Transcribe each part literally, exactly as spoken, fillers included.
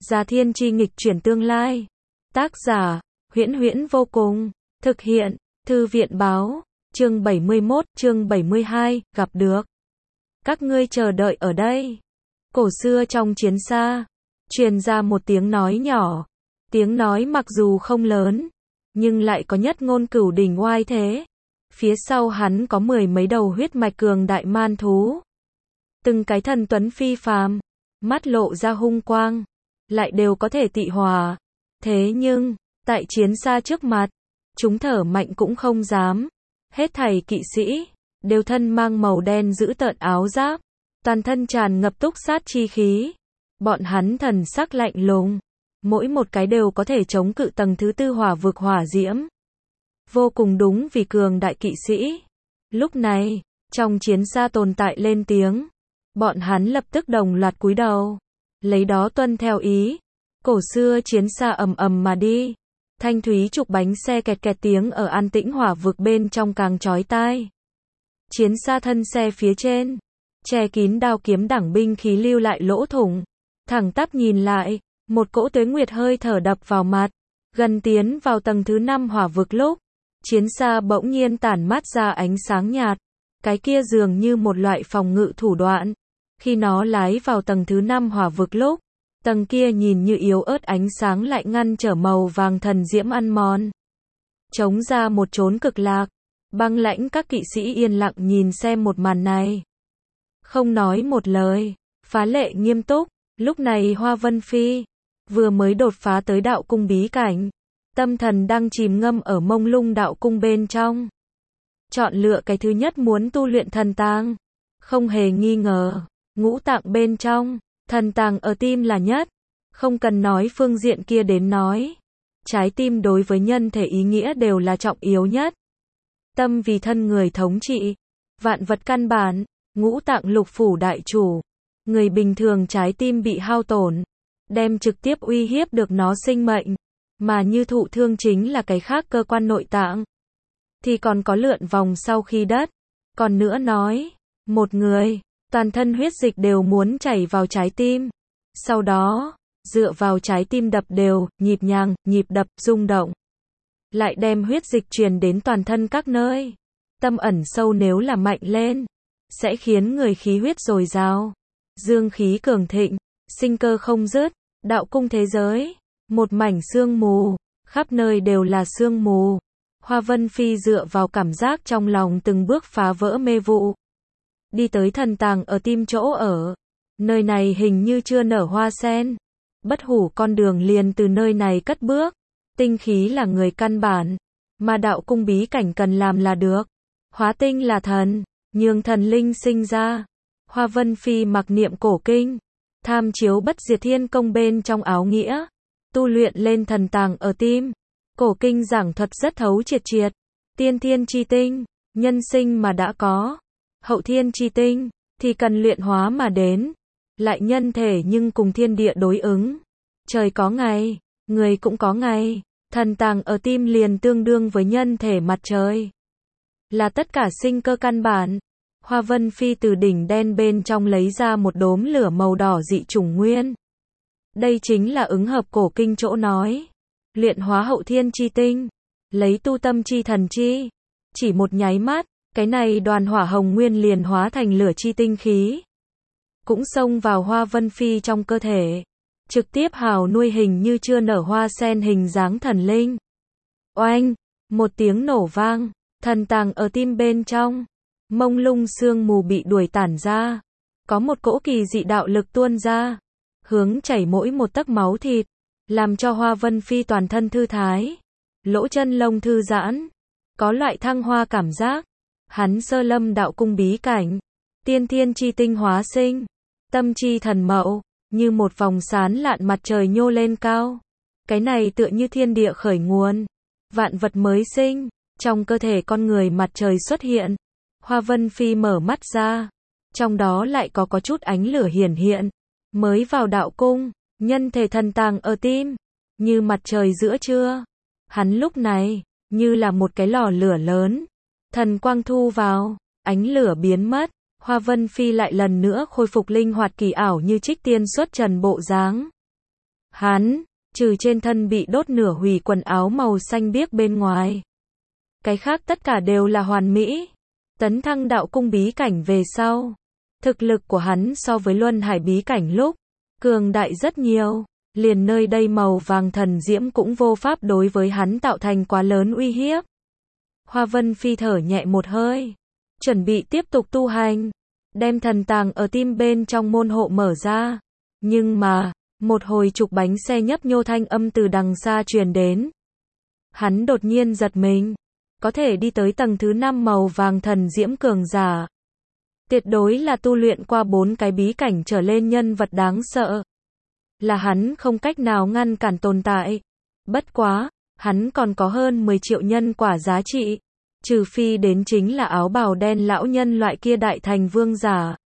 Gia Thiên Chi nghịch chuyển tương lai. Tác giả, Huyễn Huyễn vô cùng. Thực hiện, Thư viện báo. Chương bảy mươi mốt, chương bảy mươi hai, gặp được. Các ngươi chờ đợi ở đây. Cổ xưa trong chiến xa, truyền ra một tiếng nói nhỏ. Tiếng nói mặc dù không lớn, nhưng lại có nhất ngôn cửu đỉnh oai thế. Phía sau hắn có mười mấy đầu huyết mạch cường đại man thú. Từng cái thần tuấn phi phàm, mắt lộ ra hung quang, lại đều có thể tị hòa. Thế nhưng, tại chiến xa trước mặt, chúng thở mạnh cũng không dám. Hết thảy kỵ sĩ, đều thân mang màu đen giữ tợn áo giáp, toàn thân tràn ngập túc sát chi khí. Bọn hắn thần sắc lạnh lùng, mỗi một cái đều có thể chống cự tầng thứ tư hỏa vực hỏa diễm. Vô cùng đúng vì cường đại kỵ sĩ. Lúc này, trong chiến xa tồn tại lên tiếng. Bọn hắn lập tức đồng loạt cúi đầu, lấy đó tuân theo ý. Cổ xưa chiến xa ầm ầm mà đi. Thanh thúy trục bánh xe kẹt kẹt tiếng ở an tĩnh hỏa vực bên trong càng chói tai. Chiến xa thân xe phía trên, che kín đao kiếm đẳng binh khí lưu lại lỗ thủng. Thẳng tắp nhìn lại, một cỗ tuế nguyệt hơi thở đập vào mặt. Gần tiến vào tầng thứ năm hỏa vực lúc, chiến xa bỗng nhiên tản mát ra ánh sáng nhạt. Cái kia dường như một loại phòng ngự thủ đoạn. Khi nó lái vào tầng thứ năm hỏa vực lúc, tầng kia nhìn như yếu ớt ánh sáng lại ngăn trở màu vàng thần diễm ăn mòn. Chống ra một chốn cực lạc. Băng lãnh các kỵ sĩ yên lặng nhìn xem một màn này. Không nói một lời, phá lệ nghiêm túc. Lúc này Hoa Vân Phi vừa mới đột phá tới đạo cung bí cảnh. Tâm thần đang chìm ngâm ở mông lung đạo cung bên trong. Chọn lựa cái thứ nhất muốn tu luyện thần tàng. Không hề nghi ngờ, ngũ tạng bên trong, thần tàng ở tim là nhất. Không cần nói phương diện kia đến nói. Trái tim đối với nhân thể ý nghĩa đều là trọng yếu nhất. Tâm vì thân người thống trị. Vạn vật căn bản, ngũ tạng lục phủ đại chủ. Người bình thường trái tim bị hao tổn, đem trực tiếp uy hiếp được nó sinh mệnh. Mà như thụ thương chính là cái khác cơ quan nội tạng. Thì còn có lượn vòng sau khi đất. Còn nữa nói, một người, toàn thân huyết dịch đều muốn chảy vào trái tim. Sau đó, dựa vào trái tim đập đều, nhịp nhàng, nhịp đập, rung động. Lại đem huyết dịch truyền đến toàn thân các nơi. Tâm ẩn sâu nếu là mạnh lên, sẽ khiến người khí huyết dồi dào, dương khí cường thịnh, sinh cơ không dứt. Đạo cung thế giới, một mảnh sương mù, khắp nơi đều là sương mù. Hoa Vân Phi dựa vào cảm giác trong lòng từng bước phá vỡ mê vụ. Đi tới thần tàng ở tim chỗ ở. Nơi này hình như chưa nở hoa sen. Bất hủ con đường liền từ nơi này cất bước. Tinh khí là người căn bản, mà đạo cung bí cảnh cần làm là được. Hóa tinh là thần, nhường thần linh sinh ra. Hoa Vân Phi mặc niệm cổ kinh, tham chiếu bất diệt thiên công bên trong áo nghĩa, tu luyện lên thần tàng ở tim. Cổ kinh giảng thuật rất thấu triệt triệt. Tiên thiên chi tinh, nhân sinh mà đã có. Hậu thiên chi tinh, thì cần luyện hóa mà đến. Lại nhân thể nhưng cùng thiên địa đối ứng. Trời có ngày, người cũng có ngày. Thần tàng ở tim liền tương đương với nhân thể mặt trời. Là tất cả sinh cơ căn bản. Hoa Vân Phi từ đỉnh đen bên trong lấy ra một đốm lửa màu đỏ dị chủng nguyên. Đây chính là ứng hợp cổ kinh chỗ nói. Luyện hóa hậu thiên chi tinh, lấy tu tâm chi thần chi. Chỉ một nháy mắt, cái này đoàn hỏa hồng nguyên liền hóa thành lửa chi tinh khí. Cũng xông vào Hoa Vân Phi trong cơ thể. Trực tiếp hào nuôi hình như chưa nở hoa sen hình dáng thần linh. Oanh! Một tiếng nổ vang, thần tàng ở tim bên trong. Mông lung sương mù bị đuổi tản ra. Có một cỗ kỳ dị đạo lực tuôn ra. Hướng chảy mỗi một tấc máu thịt. Làm cho Hoa Vân Phi toàn thân thư thái. Lỗ chân lông thư giãn. Có loại thăng hoa cảm giác. Hắn sơ lâm đạo cung bí cảnh. Tiên thiên chi tinh hóa sinh. Tâm chi thần mậu. Như một vòng sáng lạn mặt trời nhô lên cao. Cái này tựa như thiên địa khởi nguồn. Vạn vật mới sinh. Trong cơ thể con người mặt trời xuất hiện. Hoa Vân Phi mở mắt ra. Trong đó lại có có chút ánh lửa hiển hiện. Mới vào đạo cung. Nhân thể thần tàng ở tim. Như mặt trời giữa trưa. Hắn lúc này, như là một cái lò lửa lớn. Thần quang thu vào. Ánh lửa biến mất. Hoa Vân Phi lại lần nữa khôi phục linh hoạt kỳ ảo như trích tiên xuất trần bộ dáng. Hắn, trừ trên thân bị đốt nửa hủy quần áo màu xanh biếc bên ngoài. Cái khác tất cả đều là hoàn mỹ. Tấn thăng đạo cung bí cảnh về sau. Thực lực của hắn so với luân hải bí cảnh lúc, cường đại rất nhiều. Liền nơi đây màu vàng thần diễm cũng vô pháp đối với hắn tạo thành quá lớn uy hiếp. Hoa Vân Phi thở nhẹ một hơi. Chuẩn bị tiếp tục tu hành. Đem thần tàng ở tim bên trong môn hộ mở ra. Nhưng mà, một hồi trục bánh xe nhấp nhô thanh âm từ đằng xa truyền đến. Hắn đột nhiên giật mình. Có thể đi tới tầng thứ năm màu vàng thần diễm cường giả. Tuyệt đối là tu luyện qua bốn cái bí cảnh trở lên nhân vật đáng sợ. Là hắn không cách nào ngăn cản tồn tại. Bất quá, hắn còn có hơn mười triệu nhân quả giá trị. Trừ phi đến chính là áo bào đen lão nhân loại kia đại thành vương giả.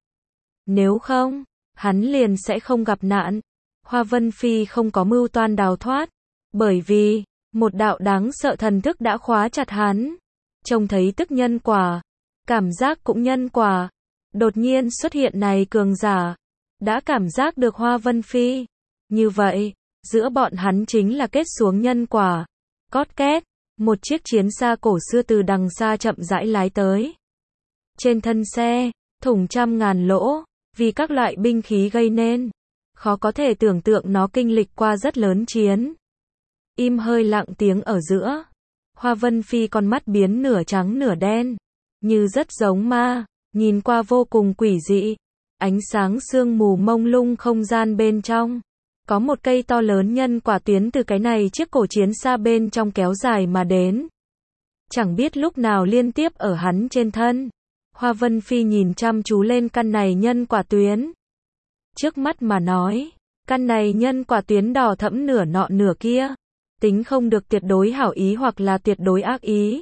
Nếu không, hắn liền sẽ không gặp nạn. Hoa Vân Phi không có mưu toan đào thoát. Bởi vì, một đạo đáng sợ thần thức đã khóa chặt hắn. Trông thấy tức nhân quả. Cảm giác cũng nhân quả. Đột nhiên xuất hiện này cường giả. Đã cảm giác được Hoa Vân Phi. Như vậy, giữa bọn hắn chính là kết xuống nhân quả. Cót két, một chiếc chiến xa cổ xưa từ đằng xa chậm rãi lái tới. Trên thân xe, thủng trăm ngàn lỗ, vì các loại binh khí gây nên. Khó có thể tưởng tượng nó kinh lịch qua rất lớn chiến. Im hơi lặng tiếng ở giữa. Hoa Vân Phi con mắt biến nửa trắng nửa đen. Như rất giống ma, nhìn qua vô cùng quỷ dị. Ánh sáng sương mù mông lung không gian bên trong. Có một cây to lớn nhân quả tuyến từ cái này chiếc cổ chiến xa bên trong kéo dài mà đến. Chẳng biết lúc nào liên tiếp ở hắn trên thân. Hoa Vân Phi nhìn chăm chú lên căn này nhân quả tuyến. Trước mắt mà nói, căn này nhân quả tuyến đỏ thẫm nửa nọ nửa kia. Tính không được tuyệt đối hảo ý hoặc là tuyệt đối ác ý.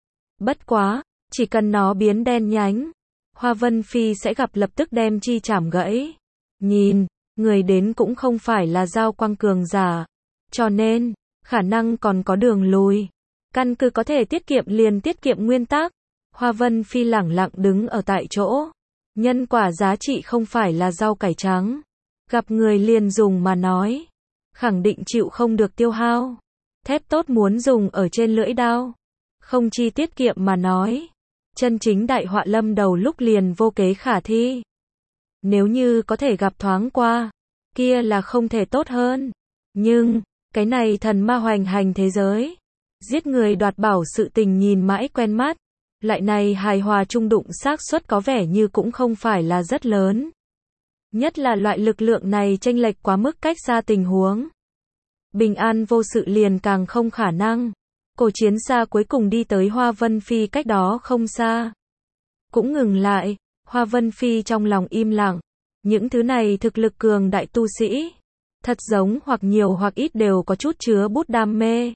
Bất quá, chỉ cần nó biến đen nhánh, Hoa Vân Phi sẽ gặp lập tức đem chi chảm gãy. Nhìn, người đến cũng không phải là giao quang cường giả. Cho nên, khả năng còn có đường lùi. Căn cứ có thể tiết kiệm liền tiết kiệm nguyên tắc. Hoa Vân Phi lẳng lặng đứng ở tại chỗ. Nhân quả giá trị không phải là rau cải trắng. Gặp người liền dùng mà nói. Khẳng định chịu không được tiêu hao. Thép tốt muốn dùng ở trên lưỡi đao. Không chi tiết kiệm mà nói. Chân chính đại họa lâm đầu lúc liền vô kế khả thi. Nếu như có thể gặp thoáng qua, kia là không thể tốt hơn. Nhưng, cái này thần ma hoành hành thế giới. Giết người đoạt bảo sự tình nhìn mãi quen mắt. Lại này hài hòa trung đụng xác suất có vẻ như cũng không phải là rất lớn. Nhất là loại lực lượng này chênh lệch quá mức cách xa tình huống. Bình an vô sự liền càng không khả năng. Cổ chiến xa cuối cùng đi tới Hoa Vân Phi cách đó không xa. Cũng ngừng lại, Hoa Vân Phi trong lòng im lặng. Những thứ này thực lực cường đại tu sĩ. Thật giống hoặc nhiều hoặc ít đều có chút chứa bút đam mê.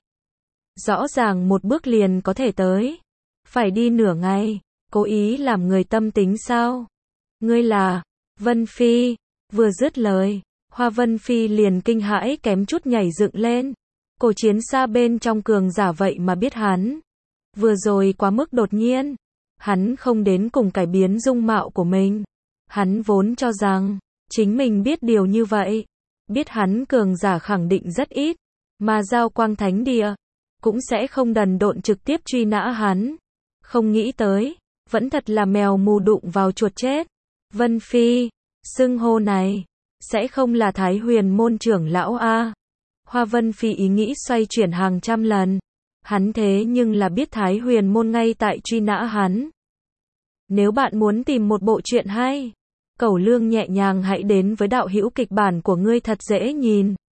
Rõ ràng một bước liền có thể tới. Phải đi nửa ngày, cố ý làm người tâm tính sao? Ngươi là Vân Phi, vừa dứt lời, Hoa Vân Phi liền kinh hãi kém chút nhảy dựng lên. Cổ chiến xa bên trong cường giả vậy mà biết hắn. Vừa rồi quá mức đột nhiên. Hắn không đến cùng cải biến dung mạo của mình. Hắn vốn cho rằng, chính mình biết điều như vậy. Biết hắn cường giả khẳng định rất ít. Mà giao quang thánh địa, cũng sẽ không đần độn trực tiếp truy nã hắn. Không nghĩ tới, vẫn thật là mèo mù đụng vào chuột chết. Vân Phi, xưng hô này, sẽ không là Thái Huyền môn trưởng lão a? Hoa Vân Phi ý nghĩ xoay chuyển hàng trăm lần. Hắn thế nhưng là biết Thái Huyền môn ngay tại truy nã hắn. Nếu bạn muốn tìm một bộ truyện hay, Cẩu Lương nhẹ nhàng hãy đến với đạo hữu kịch bản của ngươi thật dễ nhìn.